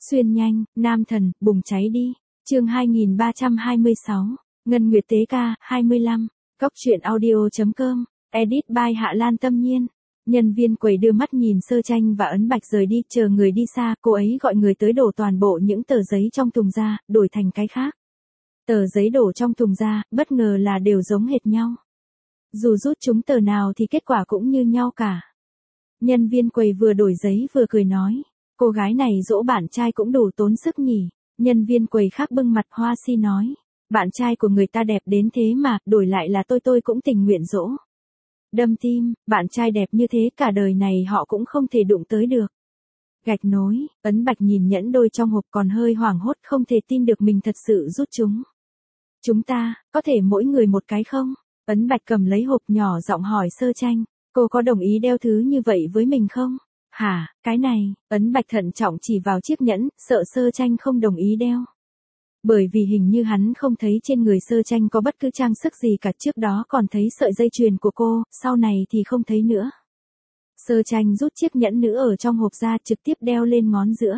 Xuyên nhanh, nam thần, bùng cháy đi. Chương 2326, Ngân Nguyệt Tế Ca, 25. Cóc truyện audio.com. Edit by Hạ Lan Tâm Nhiên. Nhân viên quầy đưa mắt nhìn Sơ Tranh và Ấn Bạch rời đi, chờ người đi xa, cô ấy gọi người tới đổ toàn bộ những tờ giấy trong thùng ra, đổi thành cái khác. Tờ giấy đổ trong thùng ra, bất ngờ là đều giống hệt nhau. Dù rút chúng tờ nào thì kết quả cũng như nhau cả. Nhân viên quầy vừa đổi giấy vừa cười nói, cô gái này dỗ bạn trai cũng đủ tốn sức nhỉ. Nhân viên quầy khác bưng mặt hoa si nói, bạn trai của người ta đẹp đến thế mà, đổi lại là tôi cũng tình nguyện dỗ. Đâm tim, bạn trai đẹp như thế cả đời này họ cũng không thể đụng tới được. Gạch nối, Ấn Bạch nhìn nhẫn đôi trong hộp còn hơi hoảng hốt, không thể tin được mình thật sự rút chúng. Chúng ta, có thể mỗi người một cái không? Ấn Bạch cầm lấy hộp nhỏ giọng hỏi Sơ Tranh, cô có đồng ý đeo thứ như vậy với mình không? Hả, cái này, Ấn Bạch thận trọng chỉ vào chiếc nhẫn, sợ Sơ Tranh không đồng ý đeo. Bởi vì hình như hắn không thấy trên người Sơ Tranh có bất cứ trang sức gì cả, trước đó còn thấy sợi dây chuyền của cô, sau này thì không thấy nữa. Sơ Tranh rút chiếc nhẫn nữ ở trong hộp ra, trực tiếp đeo lên ngón giữa.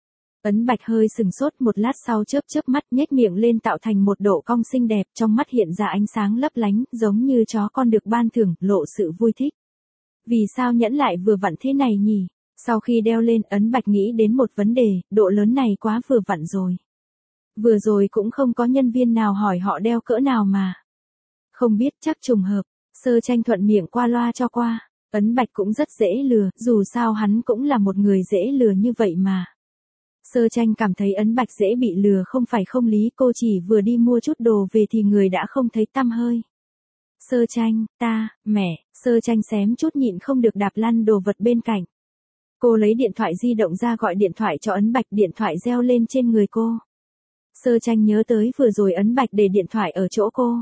Ấn Bạch hơi sừng sốt, một lát sau chớp mắt nhếch miệng lên tạo thành một độ cong xinh đẹp, trong mắt hiện ra ánh sáng lấp lánh, giống như chó con được ban thưởng, lộ sự vui thích. Vì sao nhẫn lại vừa vặn thế này nhỉ? Sau khi đeo lên, Ấn Bạch nghĩ đến một vấn đề, độ lớn này quá vừa vặn rồi. Vừa rồi cũng không có nhân viên nào hỏi họ đeo cỡ nào mà. Không biết, chắc trùng hợp. Sơ Tranh thuận miệng qua loa cho qua. Ấn Bạch cũng rất dễ lừa, dù sao hắn cũng là một người dễ lừa như vậy mà. Sơ Tranh cảm thấy Ấn Bạch dễ bị lừa không phải không lý, cô chỉ vừa đi mua chút đồ về thì người đã không thấy tăm hơi. Sơ Tranh, mẹ, Sơ Tranh xém chút nhịn không được đạp lăn đồ vật bên cạnh. Cô lấy điện thoại di động ra gọi điện thoại cho Ấn Bạch, điện thoại reo lên trên người cô. Sơ Tranh nhớ tới vừa rồi Ấn Bạch để điện thoại ở chỗ cô.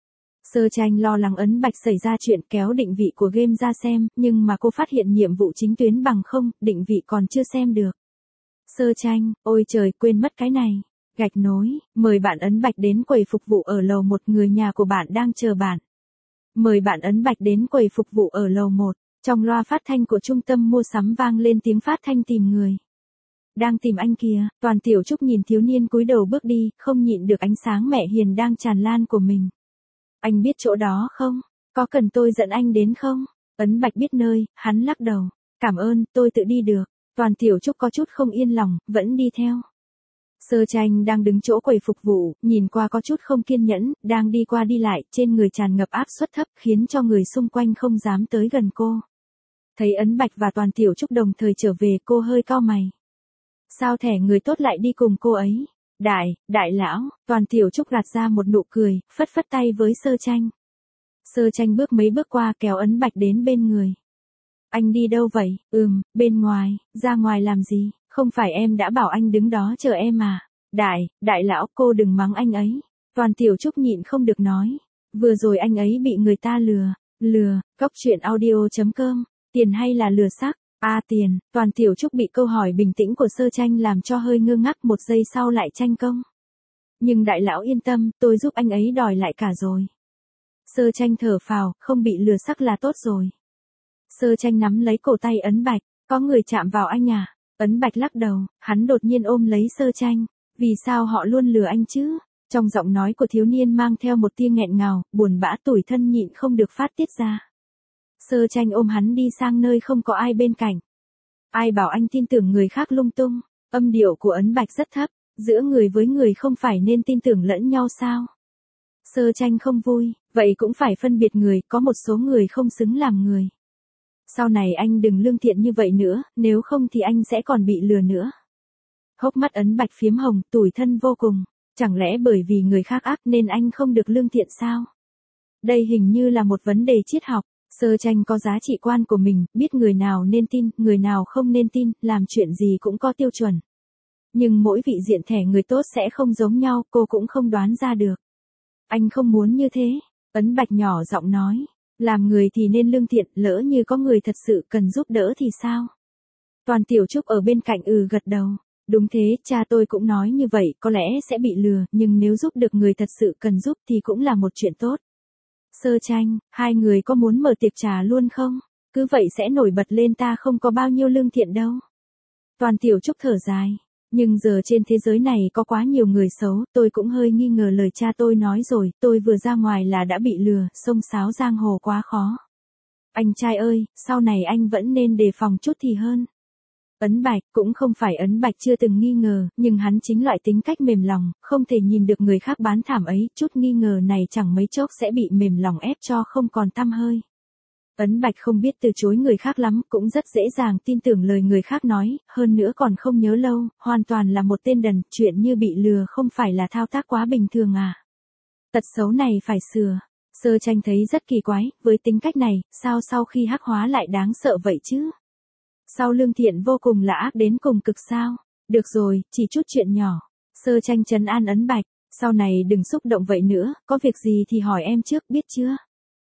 Sơ Tranh lo lắng Ấn Bạch xảy ra chuyện, kéo định vị của game ra xem, nhưng mà cô phát hiện nhiệm vụ chính tuyến bằng không, định vị còn chưa xem được. Sơ Tranh, ôi trời, quên mất cái này. Gạch nối, mời bạn Ấn Bạch đến quầy phục vụ ở lầu 1, người nhà của bạn đang chờ bạn. Mời bạn Ấn Bạch đến quầy phục vụ ở lầu 1, trong loa phát thanh của trung tâm mua sắm vang lên tiếng phát thanh tìm người. Đang tìm anh kìa. Toàn Tiểu Trúc nhìn thiếu niên cúi đầu bước đi, không nhịn được ánh sáng mẹ hiền đang tràn lan của mình. Anh biết chỗ đó không? Có cần tôi dẫn anh đến không? Ấn Bạch biết nơi, hắn lắc đầu. Cảm ơn, tôi tự đi được. Toàn Tiểu Trúc có chút không yên lòng, vẫn đi theo. Sơ Tranh đang đứng chỗ quầy phục vụ, nhìn qua có chút không kiên nhẫn, đang đi qua đi lại, trên người tràn ngập áp suất thấp, khiến cho người xung quanh không dám tới gần cô. Thấy Ấn Bạch và Toàn Tiểu Trúc đồng thời trở về, cô hơi cau mày. Sao thẻ người tốt lại đi cùng cô ấy? Đại lão, Toàn Tiểu Trúc gạt ra một nụ cười, phất phất tay với Sơ Tranh. Sơ Tranh bước mấy bước qua, kéo Ấn Bạch đến bên người. Anh đi đâu vậy? Bên ngoài. Ra ngoài làm gì? Không phải em đã bảo anh đứng đó chờ em à? Đại lão, cô đừng mắng anh ấy. Toàn Tiểu Trúc nhịn không được nói. Vừa rồi anh ấy bị người ta lừa. Cóc truyện audio.com. Tiền hay là lừa xác? Tiền. Toàn Tiểu Trúc bị câu hỏi bình tĩnh của Sơ Tranh làm cho hơi ngơ ngác, một giây sau lại tranh công. Nhưng đại lão yên tâm, tôi giúp anh ấy đòi lại cả rồi. Sơ Tranh thở phào, không bị lừa xác là tốt rồi. Sơ Tranh nắm lấy cổ tay Ấn Bạch, có người chạm vào anh à? Ấn Bạch lắc đầu, hắn đột nhiên ôm lấy Sơ Tranh. Vì sao họ luôn lừa anh chứ? Trong giọng nói của thiếu niên mang theo một tia nghẹn ngào, buồn bã tủi thân nhịn không được phát tiết ra. Sơ Tranh ôm hắn đi sang nơi không có ai bên cạnh. Ai bảo anh tin tưởng người khác lung tung? Âm điệu của Ấn Bạch rất thấp, giữa người với người không phải nên tin tưởng lẫn nhau sao? Sơ Tranh không vui, vậy cũng phải phân biệt người, có một số người không xứng làm người. Sau này anh đừng lương thiện như vậy nữa, nếu không thì anh sẽ còn bị lừa nữa. Hốc mắt Ấn Bạch phiếm hồng, tủi thân vô cùng. Chẳng lẽ bởi vì người khác ác nên anh không được lương thiện sao? Đây hình như là một vấn đề triết học. Sơ Tranh có giá trị quan của mình, biết người nào nên tin, người nào không nên tin, làm chuyện gì cũng có tiêu chuẩn. Nhưng mỗi vị diện thẻ người tốt sẽ không giống nhau, cô cũng không đoán ra được. Anh không muốn như thế. Ấn Bạch nhỏ giọng nói. Làm người thì nên lương thiện, lỡ như có người thật sự cần giúp đỡ thì sao? Toàn Tiểu Trúc ở bên cạnh gật đầu. Đúng thế, cha tôi cũng nói như vậy, có lẽ sẽ bị lừa, nhưng nếu giúp được người thật sự cần giúp thì cũng là một chuyện tốt. Sơ Tranh, hai người có muốn mở tiệc trà luôn không? Cứ vậy sẽ nổi bật lên ta không có bao nhiêu lương thiện đâu. Toàn Tiểu Trúc thở dài. Nhưng giờ trên thế giới này có quá nhiều người xấu, tôi cũng hơi nghi ngờ lời cha tôi nói rồi, tôi vừa ra ngoài là đã bị lừa, xông xáo giang hồ quá khó. Anh trai ơi, sau này anh vẫn nên đề phòng chút thì hơn. Ấn Bạch cũng không phải Ấn Bạch chưa từng nghi ngờ, nhưng hắn chính loại tính cách mềm lòng, không thể nhìn được người khác bán thảm ấy, chút nghi ngờ này chẳng mấy chốc sẽ bị mềm lòng ép cho không còn tăm hơi. Ấn Bạch không biết từ chối người khác lắm, cũng rất dễ dàng tin tưởng lời người khác nói, hơn nữa còn không nhớ lâu, hoàn toàn là một tên đần, chuyện như bị lừa không phải là thao tác quá bình thường à. Tật xấu này phải sửa. Sơ Tranh thấy rất kỳ quái, với tính cách này, sao sau khi hắc hóa lại đáng sợ vậy chứ? Sao Lương Thiện vô cùng là ác đến cùng cực sao? Được rồi, chỉ chút chuyện nhỏ. Sơ Tranh trấn an Ấn Bạch, sau này đừng xúc động vậy nữa, có việc gì thì hỏi em trước biết chưa?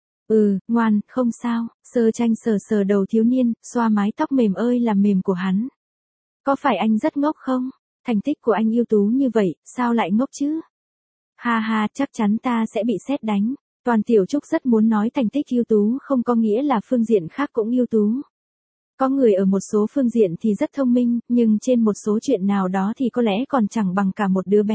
Ngoan, không sao. Sơ Tranh sờ sờ đầu thiếu niên, xoa mái tóc mềm ơi là mềm của hắn. Có phải anh rất ngốc không? Thành tích của anh ưu tú như vậy, sao lại ngốc chứ? Ha ha, chắc chắn ta sẽ bị sét đánh. Toàn Tiểu Trúc rất muốn nói thành tích ưu tú không có nghĩa là phương diện khác cũng ưu tú. Có người ở một số phương diện thì rất thông minh, nhưng trên một số chuyện nào đó thì có lẽ còn chẳng bằng cả một đứa bé.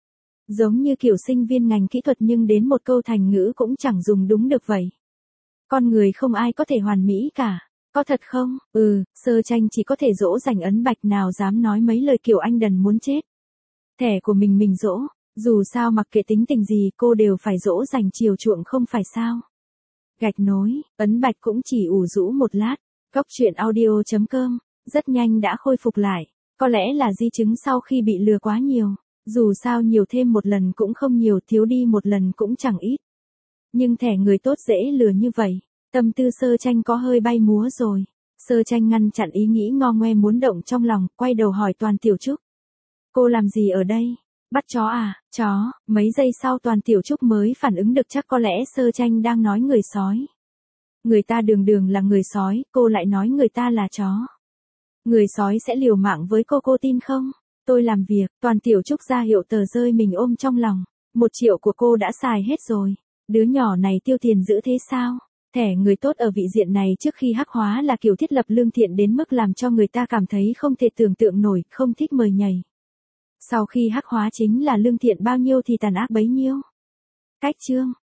Giống như kiểu sinh viên ngành kỹ thuật nhưng đến một câu thành ngữ cũng chẳng dùng đúng được vậy. Con người không ai có thể hoàn mỹ cả. Có thật không? Sơ Tranh chỉ có thể dỗ dành Ấn Bạch, nào dám nói mấy lời kiểu anh đần muốn chết. Thẻ của mình dỗ, dù sao mặc kệ tính tình gì cô đều phải dỗ dành chiều chuộng không phải sao. Gạch nối, Ấn Bạch cũng chỉ ủ rũ một lát. Góc truyện audio.com, rất nhanh đã khôi phục lại. Có lẽ là di chứng sau khi bị lừa quá nhiều. Dù sao nhiều thêm một lần cũng không nhiều, thiếu đi một lần cũng chẳng ít. Nhưng thẻ người tốt dễ lừa như vậy. Tâm tư Sơ Tranh có hơi bay múa rồi. Sơ Tranh ngăn chặn ý nghĩ ngo ngoe muốn động trong lòng, quay đầu hỏi Toàn Tiểu Trúc. Cô làm gì ở đây? Bắt chó à? Chó. Mấy giây sau Toàn Tiểu Trúc mới phản ứng được, chắc có lẽ Sơ Tranh đang nói người sói. Người ta đường đường là người sói, cô lại nói người ta là chó. Người sói sẽ liều mạng với cô tin không? Tôi làm việc. Toàn Tiểu Trúc ra hiệu tờ rơi mình ôm trong lòng. 1 triệu của cô đã xài hết rồi. Đứa nhỏ này tiêu tiền dữ thế sao? Thẻ người tốt ở vị diện này trước khi hắc hóa là kiểu thiết lập lương thiện đến mức làm cho người ta cảm thấy không thể tưởng tượng nổi, không thích mời nhảy. Sau khi hắc hóa chính là lương thiện bao nhiêu thì tàn ác bấy nhiêu. Cách chương